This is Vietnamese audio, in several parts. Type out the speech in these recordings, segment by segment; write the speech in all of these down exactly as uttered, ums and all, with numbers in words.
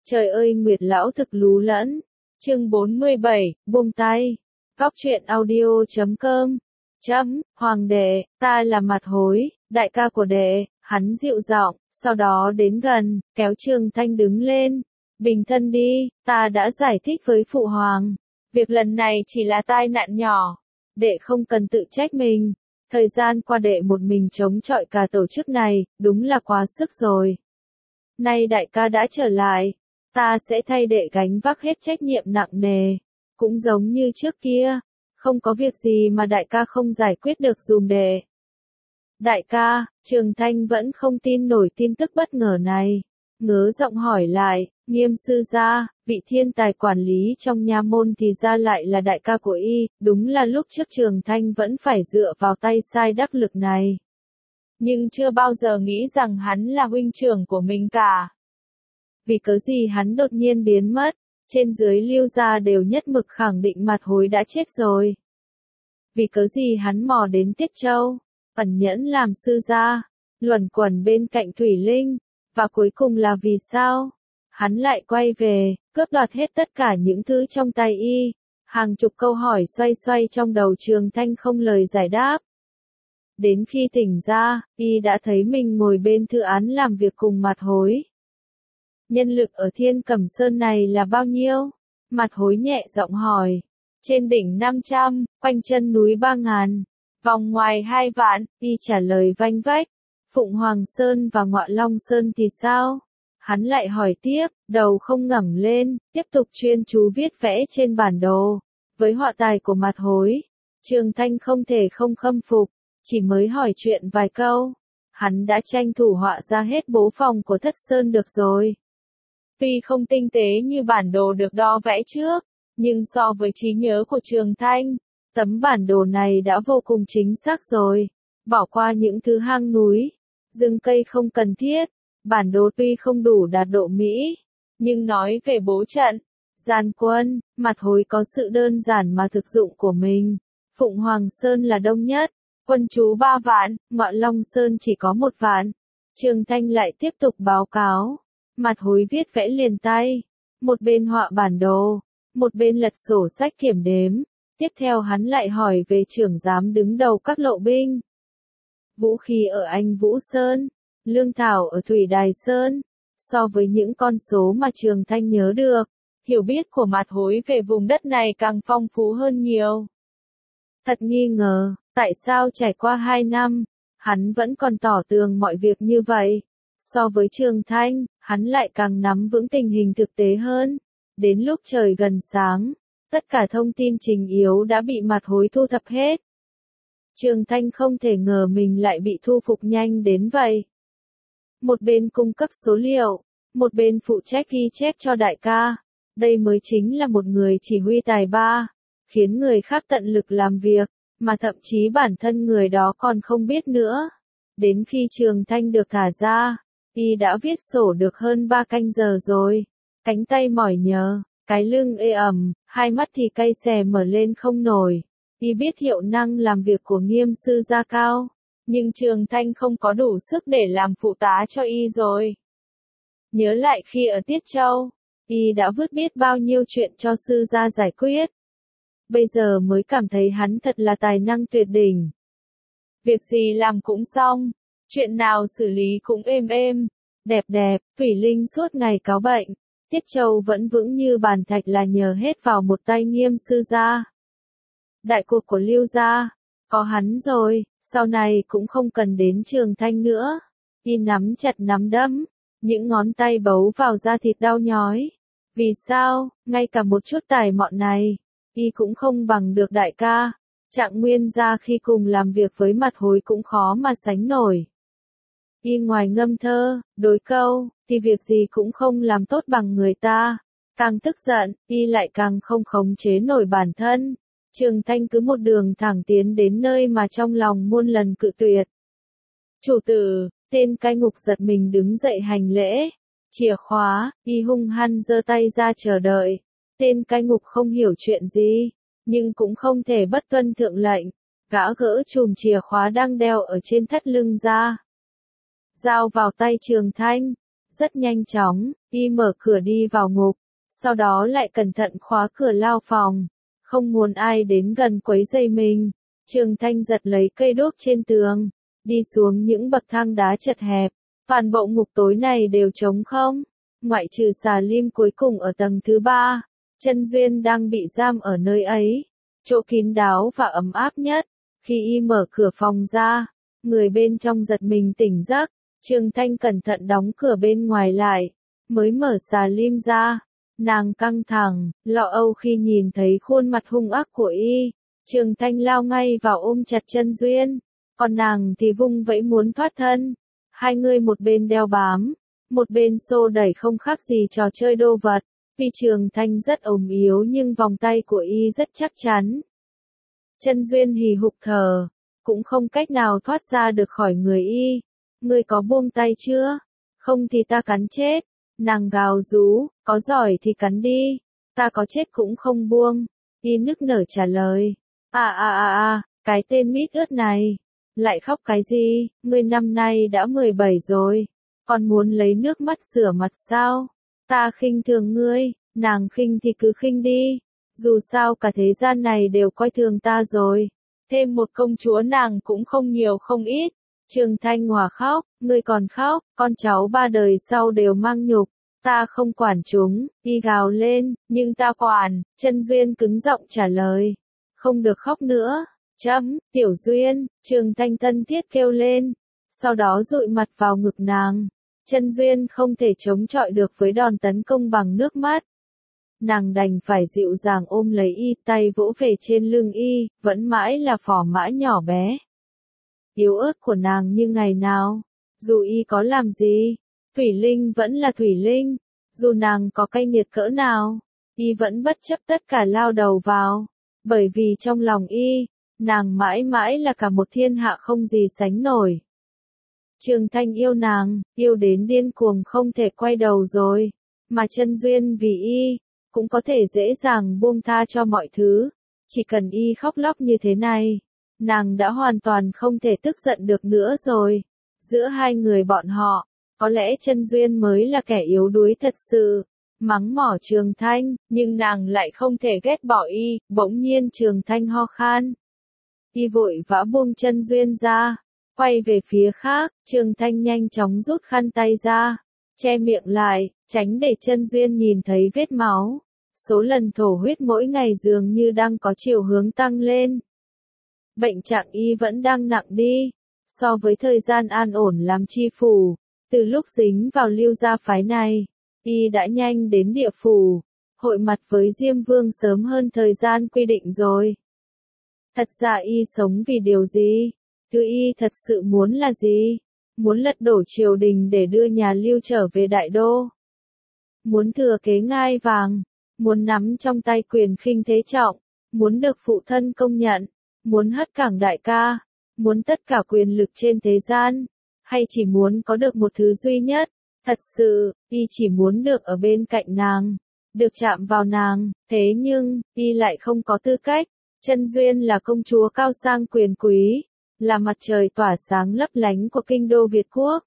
Trời ơi Nguyệt lão thực lú lẫn. Chương bốn mươi bảy, buông tay. Góc truyện audio chấm com. Chấm, Hoàng đệ, ta là Mặt Hối, đại ca của đệ, hắn dịu giọng, sau đó đến gần, kéo Trường Thanh đứng lên. Bình thân đi, ta đã giải thích với phụ hoàng. Việc lần này chỉ là tai nạn nhỏ. Đệ không cần tự trách mình. Thời gian qua đệ một mình chống chọi cả tổ chức này, đúng là quá sức rồi. Nay đại ca đã trở lại. Ta sẽ thay đệ gánh vác hết trách nhiệm nặng nề. Cũng giống như trước kia. Không có việc gì mà đại ca không giải quyết được dùm đệ. Đại ca, Trường Thanh vẫn không tin nổi tin tức bất ngờ này. Ngớ giọng hỏi lại, Nghiêm sư gia, vị thiên tài quản lý trong nha môn thì ra lại là đại ca của y, đúng là lúc trước Trường Thanh vẫn phải dựa vào tay sai đắc lực này. Nhưng chưa bao giờ nghĩ rằng hắn là huynh trưởng của mình cả. Vì cớ gì hắn đột nhiên biến mất, trên dưới Lưu gia đều nhất mực khẳng định Mặt Hối đã chết rồi. Vì cớ gì hắn mò đến Tiết Châu, ẩn nhẫn làm sư gia, luẩn quẩn bên cạnh Thủy Linh, và cuối cùng là vì sao? Hắn lại quay về, cướp đoạt hết tất cả những thứ trong tay y. Hàng chục câu hỏi xoay xoay trong đầu Trường Thanh không lời giải đáp. Đến khi tỉnh ra, y đã thấy mình ngồi bên thư án làm việc cùng Mặt Hối. Nhân lực ở Thiên Cẩm Sơn này là bao nhiêu? Mặt Hối nhẹ giọng hỏi. Trên đỉnh năm trăm, quanh chân núi ba ngàn, vòng ngoài hai vạn, y trả lời vanh vách. Phụng Hoàng Sơn và Ngọa Long Sơn thì sao? Hắn lại hỏi tiếp, đầu không ngẩng lên, tiếp tục chuyên chú viết vẽ trên bản đồ. Với họa tài của Mặt Hối, Trường Thanh không thể không khâm phục, chỉ mới hỏi chuyện vài câu. Hắn đã tranh thủ họa ra hết bố phòng của Thất Sơn được rồi. Tuy không tinh tế như bản đồ được đo vẽ trước, nhưng so với trí nhớ của Trường Thanh, tấm bản đồ này đã vô cùng chính xác rồi. Bỏ qua những thứ hang núi, rừng cây không cần thiết, bản đồ tuy không đủ đạt độ mỹ, nhưng nói về bố trận, gian quân, Mặt Hối có sự đơn giản mà thực dụng của mình. Phụng Hoàng Sơn là đông nhất, quân trú ba vạn, Ngọa Long Sơn chỉ có một vạn. Trường Thanh lại tiếp tục báo cáo. Mặt Hối viết vẽ liền tay, một bên họa bản đồ, một bên lật sổ sách kiểm đếm. Tiếp theo hắn lại hỏi về trưởng giám đứng đầu các lộ binh. Vũ khí ở Anh Vũ Sơn, lương thảo ở Thủy Đài Sơn. So với những con số mà Trường Thanh nhớ được, hiểu biết của Mặt Hối về vùng đất này càng phong phú hơn nhiều. Thật nghi ngờ, tại sao trải qua hai năm, hắn vẫn còn tỏ tường mọi việc như vậy. So với Trường Thanh, hắn lại càng nắm vững tình hình thực tế hơn. Đến lúc trời gần sáng, tất cả thông tin trình yếu đã bị Mặt Hối thu thập hết. Trường Thanh không thể ngờ mình lại bị thu phục nhanh đến vậy. Một bên cung cấp số liệu, một bên phụ trách ghi chép cho đại ca. Đây mới chính là một người chỉ huy tài ba, khiến người khác tận lực làm việc, mà thậm chí bản thân người đó còn không biết nữa. Đến khi Trường Thanh được thả ra, y đã viết sổ được hơn ba canh giờ rồi. Cánh tay mỏi nhờ, cái lưng ê ẩm, hai mắt thì cay xè mở lên không nổi. Y biết hiệu năng làm việc của Nghiêm sư gia cao, nhưng Trường Thanh không có đủ sức để làm phụ tá cho y rồi. Nhớ lại khi ở Tiết Châu, y đã vứt biết bao nhiêu chuyện cho sư gia giải quyết. Bây giờ mới cảm thấy hắn thật là tài năng tuyệt đỉnh. Việc gì làm cũng xong, chuyện nào xử lý cũng êm êm, đẹp đẹp. Thủy Linh suốt ngày cáo bệnh, Tiết Châu vẫn vững như bàn thạch là nhờ hết vào một tay Nghiêm sư gia. Đại cuộc của Lưu gia, có hắn rồi, sau này cũng không cần đến Trường Thanh nữa. Y nắm chặt nắm đấm, những ngón tay bấu vào da thịt đau nhói. Vì sao, ngay cả một chút tài mọn này, y cũng không bằng được đại ca. Trạng Nguyên gia khi cùng làm việc với Mặt Hối cũng khó mà sánh nổi. Y ngoài ngâm thơ, đối câu, thì việc gì cũng không làm tốt bằng người ta. Càng tức giận, y lại càng không khống chế nổi bản thân. Trường Thanh cứ một đường thẳng tiến đến nơi mà trong lòng muôn lần cự tuyệt. Chủ tử, tên cai ngục giật mình đứng dậy hành lễ. Chìa khóa, y hung hăng giơ tay ra chờ đợi. Tên cai ngục không hiểu chuyện gì, nhưng cũng không thể bất tuân thượng lệnh. Gã gỡ chùm chìa khóa đang đeo ở trên thắt lưng ra, giao vào tay Trường Thanh. Rất nhanh chóng, y mở cửa đi vào ngục, sau đó lại cẩn thận khóa cửa lao phòng, không muốn ai đến gần quấy rầy mình. Trường Thanh giật lấy cây đuốc trên tường, đi xuống những bậc thang đá chật hẹp, toàn bộ ngục tối này đều trống không, ngoại trừ xà lim cuối cùng ở tầng thứ ba, Chân Duyên đang bị giam ở nơi ấy, chỗ kín đáo và ấm áp nhất. Khi y mở cửa phòng ra, người bên trong giật mình tỉnh giấc, Trường Thanh cẩn thận đóng cửa bên ngoài lại, mới mở xà lim ra. Nàng căng thẳng, lo âu khi nhìn thấy khuôn mặt hung ác của y. Trường Thanh lao ngay vào ôm chặt Chân Duyên, còn nàng thì vung vẫy muốn thoát thân. Hai người một bên đeo bám, một bên xô đẩy không khác gì trò chơi đô vật. Tuy Trường Thanh rất ốm yếu nhưng vòng tay của y rất chắc chắn. Chân Duyên hì hục thở, cũng không cách nào thoát ra được khỏi người y. Ngươi có buông tay chưa? Không thì ta cắn chết. Nàng gào rú, có giỏi thì cắn đi, ta có chết cũng không buông. Y nức nở trả lời, à à à à, cái tên mít ướt này, lại khóc cái gì, ngươi năm nay đã mười bảy rồi, còn muốn lấy nước mắt rửa mặt sao? Ta khinh thường ngươi, nàng khinh thì cứ khinh đi, dù sao cả thế gian này đều coi thường ta rồi, thêm một công chúa nàng cũng không nhiều không ít. Trường Thanh Hòa khóc, ngươi còn khóc, con cháu ba đời sau đều mang nhục, ta không quản chúng, y gào lên, nhưng ta quản. Chân Duyên cứng giọng trả lời, không được khóc nữa, chấm, Tiểu Duyên. Trường Thanh thân thiết kêu lên, sau đó dụi mặt vào ngực nàng. Chân Duyên không thể chống chọi được với đòn tấn công bằng nước mắt. Nàng đành phải dịu dàng ôm lấy y, tay vỗ về trên lưng y, vẫn mãi là phò mã nhỏ bé. Yếu ớt của nàng như ngày nào, dù y có làm gì, Thủy Linh vẫn là Thủy Linh, dù nàng có cay nghiệt cỡ nào, y vẫn bất chấp tất cả lao đầu vào, bởi vì trong lòng y, nàng mãi mãi là cả một thiên hạ không gì sánh nổi. Trường Thanh yêu nàng, yêu đến điên cuồng không thể quay đầu rồi, mà Chân Duyên vì y, cũng có thể dễ dàng buông tha cho mọi thứ, chỉ cần y khóc lóc như thế này. Nàng đã hoàn toàn không thể tức giận được nữa rồi. Giữa hai người bọn họ, có lẽ Chân Duyên mới là kẻ yếu đuối thật sự. Mắng mỏ Trường Thanh, nhưng nàng lại không thể ghét bỏ y. Bỗng nhiên Trường Thanh ho khan. Y vội vã buông Chân Duyên ra, quay về phía khác. Trường Thanh nhanh chóng rút khăn tay ra, che miệng lại, tránh để Chân Duyên nhìn thấy vết máu. Số lần thổ huyết mỗi ngày dường như đang có chiều hướng tăng lên. Bệnh trạng y vẫn đang nặng đi, so với thời gian an ổn làm chi phủ, từ lúc dính vào Lưu gia phái này, y đã nhanh đến địa phủ, hội mặt với Diêm Vương sớm hơn thời gian quy định rồi. Thật ra y sống vì điều gì? Thứ y thật sự muốn là gì? Muốn lật đổ triều đình để đưa nhà Lưu trở về đại đô. Muốn thừa kế ngai vàng, muốn nắm trong tay quyền khinh thế trọng, muốn được phụ thân công nhận. Muốn hất cảng đại ca, muốn tất cả quyền lực trên thế gian, hay chỉ muốn có được một thứ duy nhất, thật sự, y chỉ muốn được ở bên cạnh nàng, được chạm vào nàng, thế nhưng, y lại không có tư cách. Chân Duyên là công chúa cao sang quyền quý, là mặt trời tỏa sáng lấp lánh của kinh đô Việt Quốc.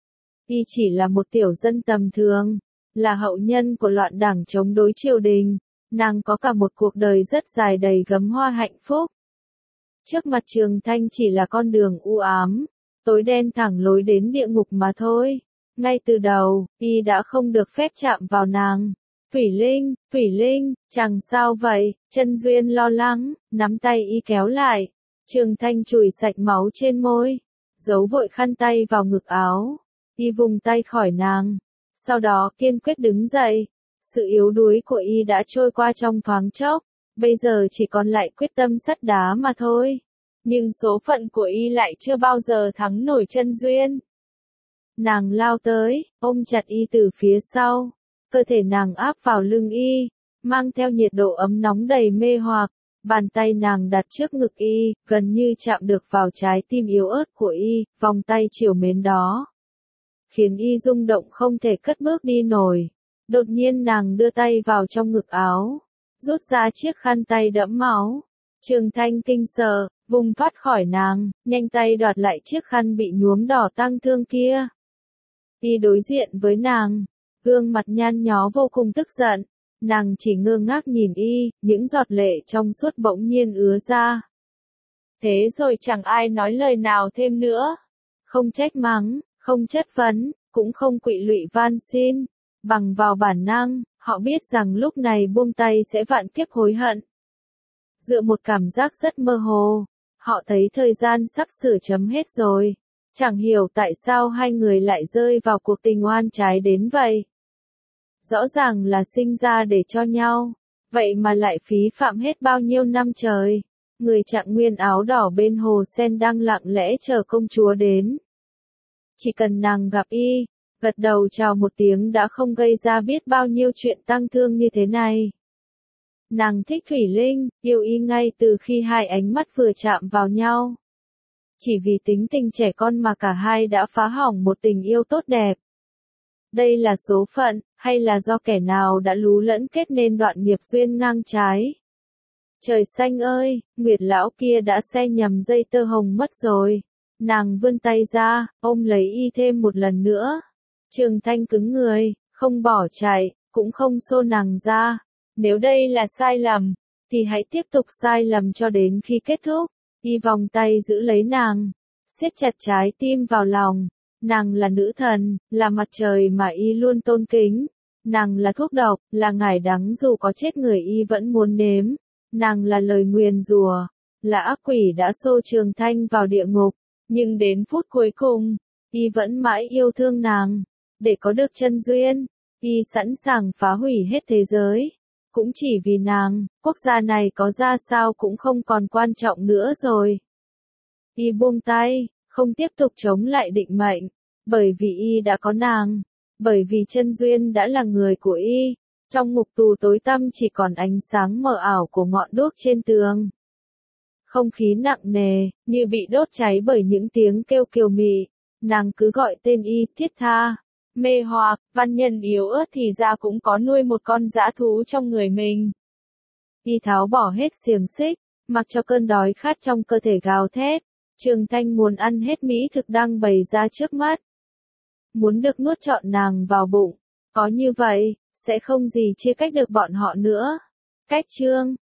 Y chỉ là một tiểu dân tầm thường, là hậu nhân của loạn đảng chống đối triều đình, nàng có cả một cuộc đời rất dài đầy gấm hoa hạnh phúc. Trước mặt Trường Thanh chỉ là con đường u ám, tối đen thẳng lối đến địa ngục mà thôi. Ngay từ đầu, y đã không được phép chạm vào nàng. Thủy Linh, Thủy Linh, chẳng sao vậy? Chân Duyên lo lắng, nắm tay y kéo lại. Trường Thanh chùi sạch máu trên môi, giấu vội khăn tay vào ngực áo. Y vùng tay khỏi nàng, sau đó kiên quyết đứng dậy. Sự yếu đuối của y đã trôi qua trong thoáng chốc. Bây giờ chỉ còn lại quyết tâm sắt đá mà thôi. Nhưng số phận của y lại chưa bao giờ thắng nổi Chân Duyên. Nàng lao tới, ôm chặt y từ phía sau. Cơ thể nàng áp vào lưng y, mang theo nhiệt độ ấm nóng đầy mê hoặc. Bàn tay nàng đặt trước ngực y, gần như chạm được vào trái tim yếu ớt của y, vòng tay trìu mến đó. Khiến y rung động không thể cất bước đi nổi. Đột nhiên nàng đưa tay vào trong ngực áo, rút ra chiếc khăn tay đẫm máu. Trường Thanh kinh sợ, vùng thoát khỏi nàng, nhanh tay đoạt lại chiếc khăn bị nhuốm đỏ tang thương kia. Y đối diện với nàng, gương mặt nhăn nhó vô cùng tức giận. Nàng chỉ ngơ ngác nhìn Y, những giọt lệ trong suốt bỗng nhiên ứa ra. Thế rồi chẳng ai nói lời nào thêm nữa. Không trách mắng, không chất vấn, cũng không quỵ lụy van xin. Bằng vào bản năng, họ biết rằng lúc này buông tay sẽ vạn kiếp hối hận. Dựa một cảm giác rất mơ hồ, họ thấy thời gian sắp sửa chấm hết rồi. Chẳng hiểu tại sao hai người lại rơi vào cuộc tình oan trái đến vậy. Rõ ràng là sinh ra để cho nhau, vậy mà lại phí phạm hết bao nhiêu năm trời. Người Trạng Nguyên áo đỏ bên hồ sen đang lặng lẽ chờ công chúa đến. Chỉ cần nàng gặp Y, gật đầu chào một tiếng đã không gây ra biết bao nhiêu chuyện tang thương như thế này. Nàng thích Thủy Linh, yêu Y ngay từ khi hai ánh mắt vừa chạm vào nhau. Chỉ vì tính tình trẻ con mà cả hai đã phá hỏng một tình yêu tốt đẹp. Đây là số phận, hay là do kẻ nào đã lú lẫn kết nên đoạn nghiệp duyên ngang trái? Trời xanh ơi, Nguyệt lão kia đã xe nhầm dây tơ hồng mất rồi. Nàng vươn tay ra, ôm lấy Y thêm một lần nữa. Trường Thanh cứng người, không bỏ chạy, cũng không xô nàng ra. Nếu đây là sai lầm, thì hãy tiếp tục sai lầm cho đến khi kết thúc. Y vòng tay giữ lấy nàng, siết chặt trái tim vào lòng. Nàng là nữ thần, là mặt trời mà Y luôn tôn kính. Nàng là thuốc độc, là ngải đắng dù có chết người Y vẫn muốn nếm. Nàng là lời nguyền rủa, là ác quỷ đã xô Trường Thanh vào địa ngục. Nhưng đến phút cuối cùng, Y vẫn mãi yêu thương nàng. Để có được chân duyên, Y sẵn sàng phá hủy hết thế giới. Cũng chỉ vì nàng, quốc gia này có ra sao cũng không còn quan trọng nữa rồi. Y buông tay, không tiếp tục chống lại định mệnh. Bởi vì Y đã có nàng. Bởi vì chân duyên đã là người của Y. Trong ngục tù tối tăm chỉ còn ánh sáng mờ ảo của ngọn đuốc trên tường. Không khí nặng nề, như bị đốt cháy bởi những tiếng kêu kiều mị. Nàng cứ gọi tên Y, thiết tha. Mê hoặc, văn nhân yếu ớt thì ra cũng có nuôi một con dã thú trong người mình. Y tháo bỏ hết xiềng xích, mặc cho cơn đói khát trong cơ thể gào thét. Trường Thanh muốn ăn hết mỹ thực đang bày ra trước mắt. Muốn được nuốt trọn nàng vào bụng. Có như vậy, sẽ không gì chia cách được bọn họ nữa. Cách chương